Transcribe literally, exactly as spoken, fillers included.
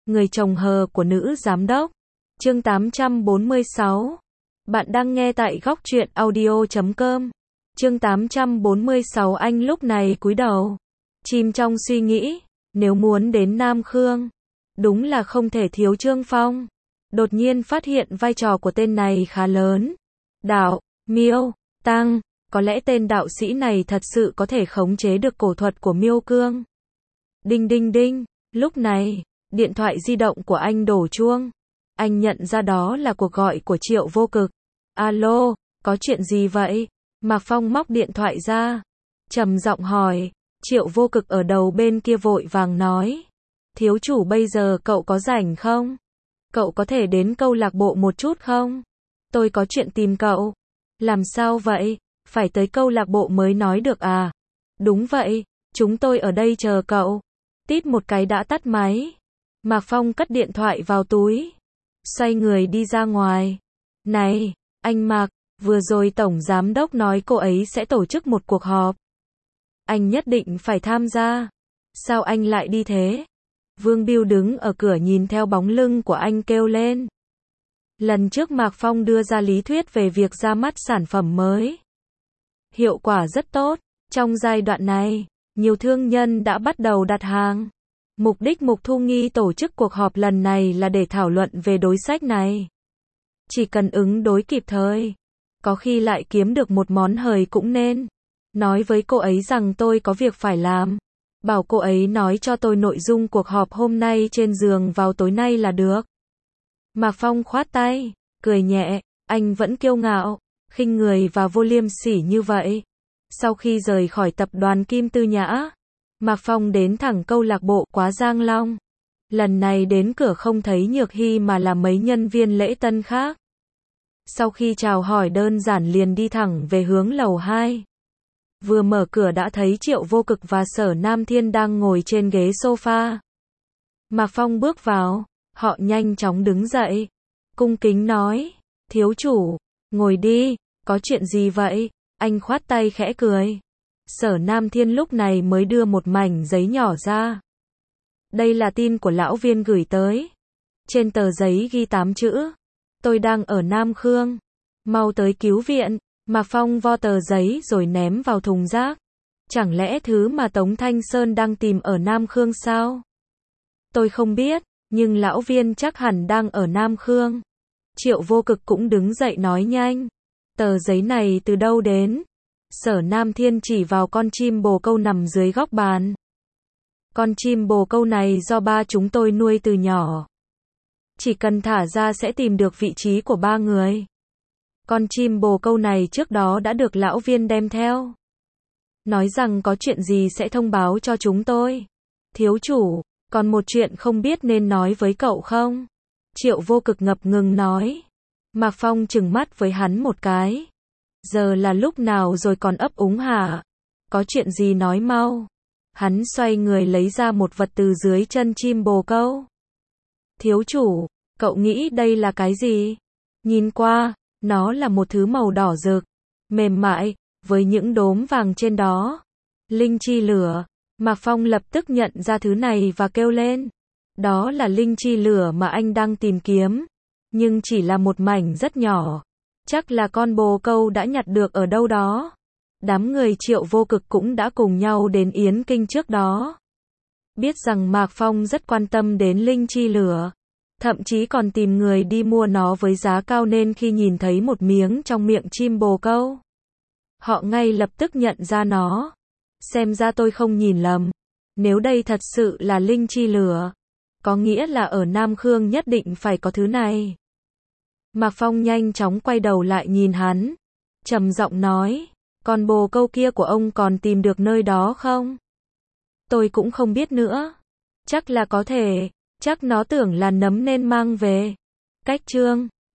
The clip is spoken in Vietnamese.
Người chồng hờ của nữ giám đốc. Chương tám trăm bốn mươi sáu. Bạn đang nghe tại góc truyện audio chấm com. Chương tám trăm bốn mươi sáu. Anh lúc này cúi đầu, chìm trong suy nghĩ. Nếu muốn đến Nam Khương, đúng là không thể thiếu Trương Phong. Đột nhiên phát hiện vai trò của tên này khá lớn. Đạo, Miêu, Tăng, có lẽ tên đạo sĩ này thật sự có thể khống chế được cổ thuật của Miêu Cương. Đinh đinh đinh, lúc này, điện thoại di động của anh đổ chuông. Anh nhận ra đó là cuộc gọi của Triệu Vô Cực. Alo, có chuyện gì vậy? Mạc Phong móc điện thoại ra, trầm giọng hỏi. Triệu Vô Cực ở đầu bên kia vội vàng nói. Thiếu chủ bây giờ cậu có rảnh không? Cậu có thể đến câu lạc bộ một chút không? Tôi có chuyện tìm cậu. Làm sao vậy? Phải tới câu lạc bộ mới nói được à? Đúng vậy, chúng tôi ở đây chờ cậu. Tít một cái đã tắt máy. Mạc Phong cất điện thoại vào túi, xoay người đi ra ngoài. Này, anh Mạc, vừa rồi Tổng Giám Đốc nói cô ấy sẽ tổ chức một cuộc họp. Anh nhất định phải tham gia. Sao anh lại đi thế? Vương Biêu đứng ở cửa nhìn theo bóng lưng của anh kêu lên. Lần trước Mạc Phong đưa ra lý thuyết về việc ra mắt sản phẩm mới. Hiệu quả rất tốt. Trong giai đoạn này, nhiều thương nhân đã bắt đầu đặt hàng. Mục đích Mục Thu Nghi tổ chức cuộc họp lần này là để thảo luận về đối sách này. Chỉ cần ứng đối kịp thời, có khi lại kiếm được một món hời cũng nên. Nói với cô ấy rằng tôi có việc phải làm. Bảo cô ấy nói cho tôi nội dung cuộc họp hôm nay trên giường vào tối nay là được. Mạc Phong khoát tay, cười nhẹ, anh vẫn kiêu ngạo, khinh người và vô liêm sỉ như vậy. Sau khi rời khỏi tập đoàn Kim Tư Nhã, Mạc Phong đến thẳng câu lạc bộ Quá Giang Long. Lần này đến cửa không thấy Nhược Hy mà là mấy nhân viên lễ tân khác. Sau khi chào hỏi đơn giản liền đi thẳng về hướng lầu hai. Vừa mở cửa đã thấy Triệu Vô Cực và Sở Nam Thiên đang ngồi trên ghế sofa. Mạc Phong bước vào, họ nhanh chóng đứng dậy, cung kính nói, thiếu chủ, ngồi đi, có chuyện gì vậy? Anh khoát tay khẽ cười. Sở Nam Thiên lúc này mới đưa một mảnh giấy nhỏ ra. Đây là tin của lão Viên gửi tới. Trên tờ giấy ghi tám chữ. Tôi đang ở Nam Khương. Mau tới cứu viện. Mạc Phong vo tờ giấy rồi ném vào thùng rác. Chẳng lẽ thứ mà Tống Thanh Sơn đang tìm ở Nam Khương sao? Tôi không biết, nhưng lão Viên chắc hẳn đang ở Nam Khương. Triệu Vô Cực cũng đứng dậy nói nhanh. Tờ giấy này từ đâu đến? Sở Nam Thiên chỉ vào con chim bồ câu nằm dưới góc bàn. Con chim bồ câu này do ba chúng tôi nuôi từ nhỏ. Chỉ cần thả ra sẽ tìm được vị trí của ba người. Con chim bồ câu này trước đó đã được lão Viên đem theo. Nói rằng có chuyện gì sẽ thông báo cho chúng tôi. Thiếu chủ, còn một chuyện không biết nên nói với cậu không? Triệu Vô Cực ngập ngừng nói. Mạc Phong trừng mắt với hắn một cái. Giờ là lúc nào rồi còn ấp úng hả? Có chuyện gì nói mau. Hắn xoay người lấy ra một vật từ dưới chân chim bồ câu. Thiếu chủ, cậu nghĩ đây là cái gì? Nhìn qua, nó là một thứ màu đỏ rực, mềm mại, với những đốm vàng trên đó. Linh chi lửa. Mạc Phong lập tức nhận ra thứ này và kêu lên. Đó là linh chi lửa mà anh đang tìm kiếm. Nhưng chỉ là một mảnh rất nhỏ. Chắc là con bồ câu đã nhặt được ở đâu đó. Đám người Triệu Vô Cực cũng đã cùng nhau đến Yến Kinh trước đó. Biết rằng Mạc Phong rất quan tâm đến linh chi lửa. Thậm chí còn tìm người đi mua nó với giá cao nên khi nhìn thấy một miếng trong miệng chim bồ câu, họ ngay lập tức nhận ra nó. Xem ra tôi không nhìn lầm. Nếu đây thật sự là linh chi lửa, có nghĩa là ở Nam Khương nhất định phải có thứ này. Mạc Phong nhanh chóng quay đầu lại nhìn hắn, trầm giọng nói, còn bồ câu kia của ông còn tìm được nơi đó không? Tôi cũng không biết nữa. Chắc là có thể, chắc nó tưởng là nấm nên mang về. Cách chương